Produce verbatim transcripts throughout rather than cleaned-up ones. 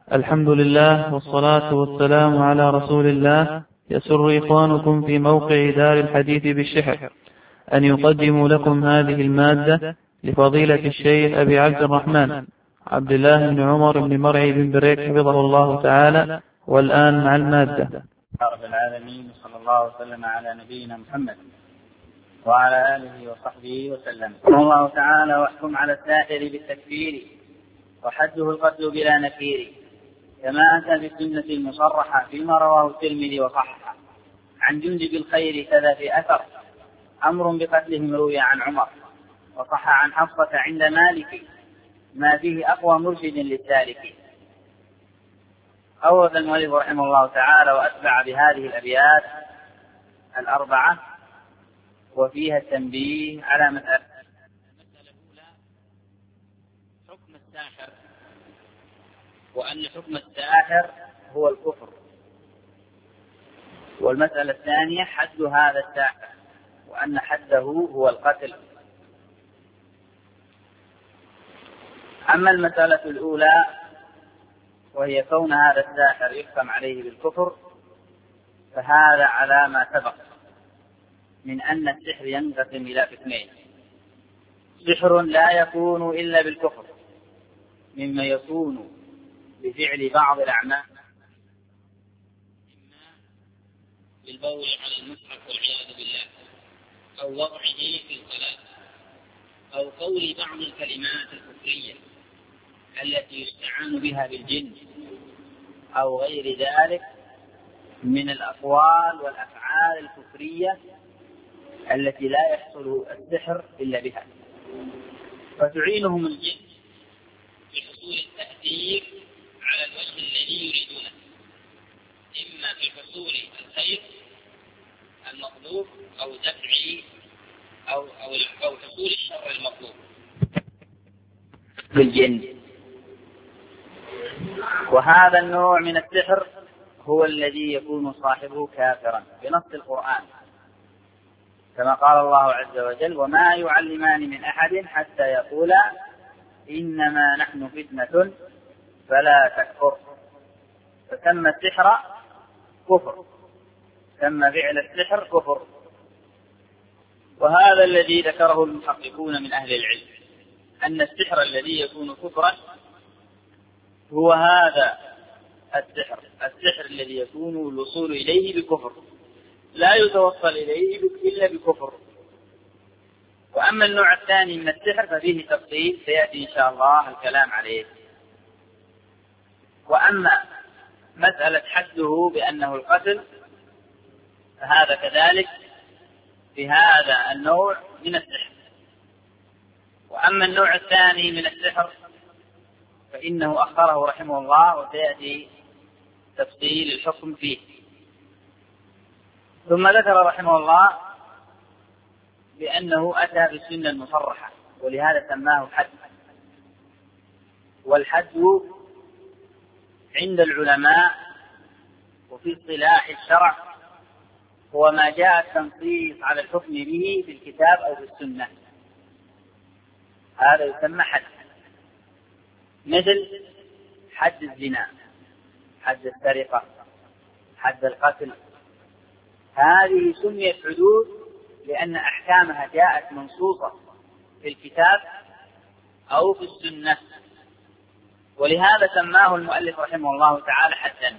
الحمد لله والصلاة والسلام على رسول الله. يسر إخوانكم في موقع دار الحديث بالشحر أن يقدموا لكم هذه المادة لفضيلة الشيخ أبي عبد الرحمن عبد الله بن عمر بن مرعي بن بريك حفظه الله تعالى. والآن مع المادة. رب العالمين، صلى الله وسلم على نبينا محمد وعلى آله وصحبه وسلم. قال الله تعالى: واحكم على الساحر بالتكفير وحده القتل بلا نكير، كما أتى بالسنة المصرحة فيما رواه الترمذي وصححه عن جندب الخير كذا في أثر أمر بقتلهم روي عن عمر، وصح عن حفصة عند مالك ما فيه أقوى مرشد للسالك. أورد المؤلف رحمه الله تعالى وأتبع بهذه الأبيات الأربعة وفيها التنبيه على مسألة الأولى: حكم الساحر، وأن حكم الساحر هو الكفر. والمسألة الثانية: حد هذا الساحر، وأن حده هو القتل. أما المسألة الأولى وهي كون هذا الساحر يحكم عليه بالكفر، فهذا على ما سبق من أن السحر ينقسم إلى قسمين: سحر لا يكون إلا بالكفر، مما يكون بفعل بعض الأعمال، إما بالبول على المصحف والعياذ بالله، أو وضعه في الصلاة، أو قول بعض الكلمات الكفرية التي يستعان بها بالجن، أو غير ذلك من الأقوال والأفعال الكفرية التي لا يحصل السحر إلا بها، فتعينهم الجن في حصول التأثير على الوجه الذي يريدونه، إما في حصول الخير المطلوب أو دفع أو أو أو حصول الشر المطلوب بالجن. وهذا النوع من السحر هو الذي يكون صاحبه كافرا بنص القرآن، كما قال الله عز وجل: وما يعلمان من أحد حتى يقولا إنما نحن فتنة فلا تكفر. فسمى السحر كفر، سمى فعل السحر كفر. وهذا الذي ذكره المحققون من أهل العلم، أن السحر الذي يكون كفرا هو هذا السحر السحر الذي يكون الوصول إليه بكفر، لا يتوصل إليه إلا بكفر. وأما النوع الثاني من السحر ففيه تفصيل سيأتي إن شاء الله الكلام عليه. وأما مسألة حده بأنه القتل فهذا كذلك في هذا النوع من السحر. وأما النوع الثاني من السحر فإنه أخره رحمه الله، وسيأتي تفصيل الحكم فيه. ثم ذكر رحمه الله بأنه أتى بالسنة المصرحة، ولهذا سماه حد. والحد عند العلماء وفي اصطلاح الشرع هو ما جاء التنصيص على الحكم به في الكتاب أو في السنة، هذا يسمى حد. مثل حد الزنا، حد السرقة، حد القتل، هذه سميت حدود لأن أحكامها جاءت منصوصة في الكتاب أو في السنة، ولهذا سماه المؤلف رحمه الله تعالى حدا.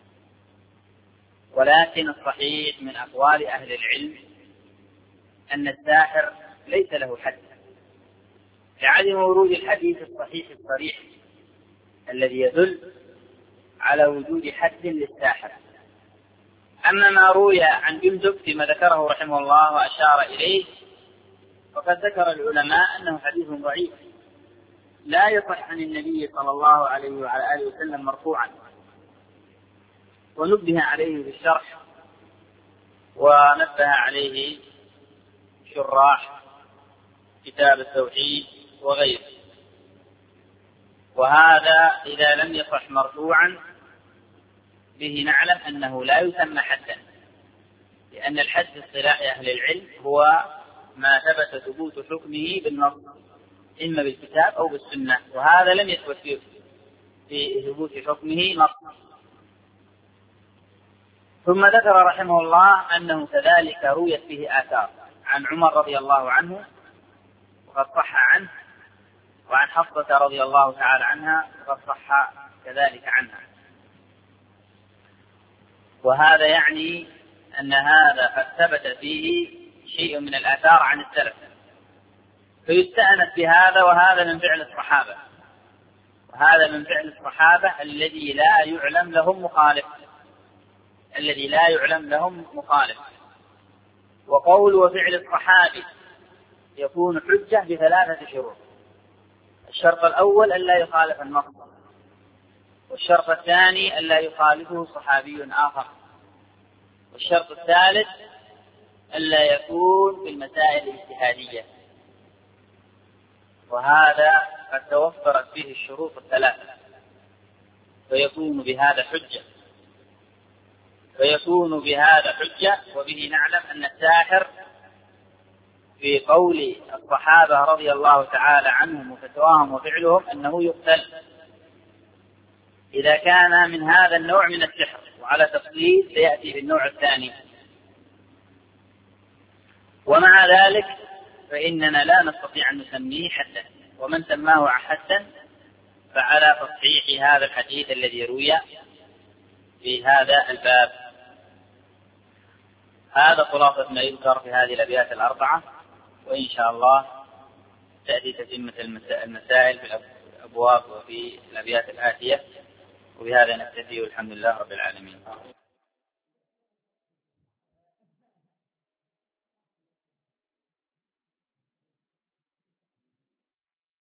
ولكن الصحيح من أقوال أهل العلم أن الساحر ليس له حد، لعدم ورود الحديث الصحيح الصريح الذي يدل على وجود حد للساحر. أما ما روي عن جندب فيما ذكره رحمه الله وأشار إليه، فقد ذكر العلماء أنه حديث ضعيف لا يصح عن النبي صلى الله عليه وعلى آله وسلم مرفوعا، ونبه عليه بالشرح ونبه عليه شراح كتاب التوحيد وغيره. وهذا إذا لم يصح مرفوعا به نعلم أنه لا يسمى حدا، لأن الحد اصطلاح أهل العلم هو ما ثبت ثبوت حكمه بالنص إما بالكتاب أو بالسنة، وهذا لم يثبت فيه في ثبوت حكمه نص. ثم ذكر رحمه الله أنه كذلك رويت به آثار عن عمر رضي الله عنه وقد صح عنه، وعن حفصة رضي الله تعالى عنها وقد صح كذلك عنها. وهذا يعني أن هذا قد ثبت فيه شيء من الآثار عن السلف، فيستأنس بهذا، وهذا من فعل الصحابة، وهذا من فعل الصحابة الذي لا يعلم لهم مخالف، الذي لا يعلم لهم مخالف. وقول وفعل الصحابي يكون حجة بثلاثة شروط: الشرط الأول ألا يخالف النص، والشرط الثاني ألا يخالفه صحابي آخر، والشرط الثالث ألا يكون في المسائل الاجتهادية. وهذا قد توفرت فيه الشروط الثلاثة، فيكون بهذا حجة فيكون بهذا حجة وبه نعلم أن الساحر في قول الصحابة رضي الله تعالى عنهم وفتواهم وفعلهم أنه يقتل إذا كان من هذا النوع من السحر، وعلى تفصيل سيأتي في النوع الثاني. ومع ذلك فإننا لا نستطيع أن نسميه حدا، ومن سماه حدا فعلى تصحيح هذا الحديث الذي روي في هذا الباب. هذا خلاصة ما يذكر في هذه الأبيات الأربعة، وإن شاء الله تأتي تتمة المسائل في الأبواب وفي الأبيات الآتية. وبهذا نكتفي، والحمد لله رب العالمين.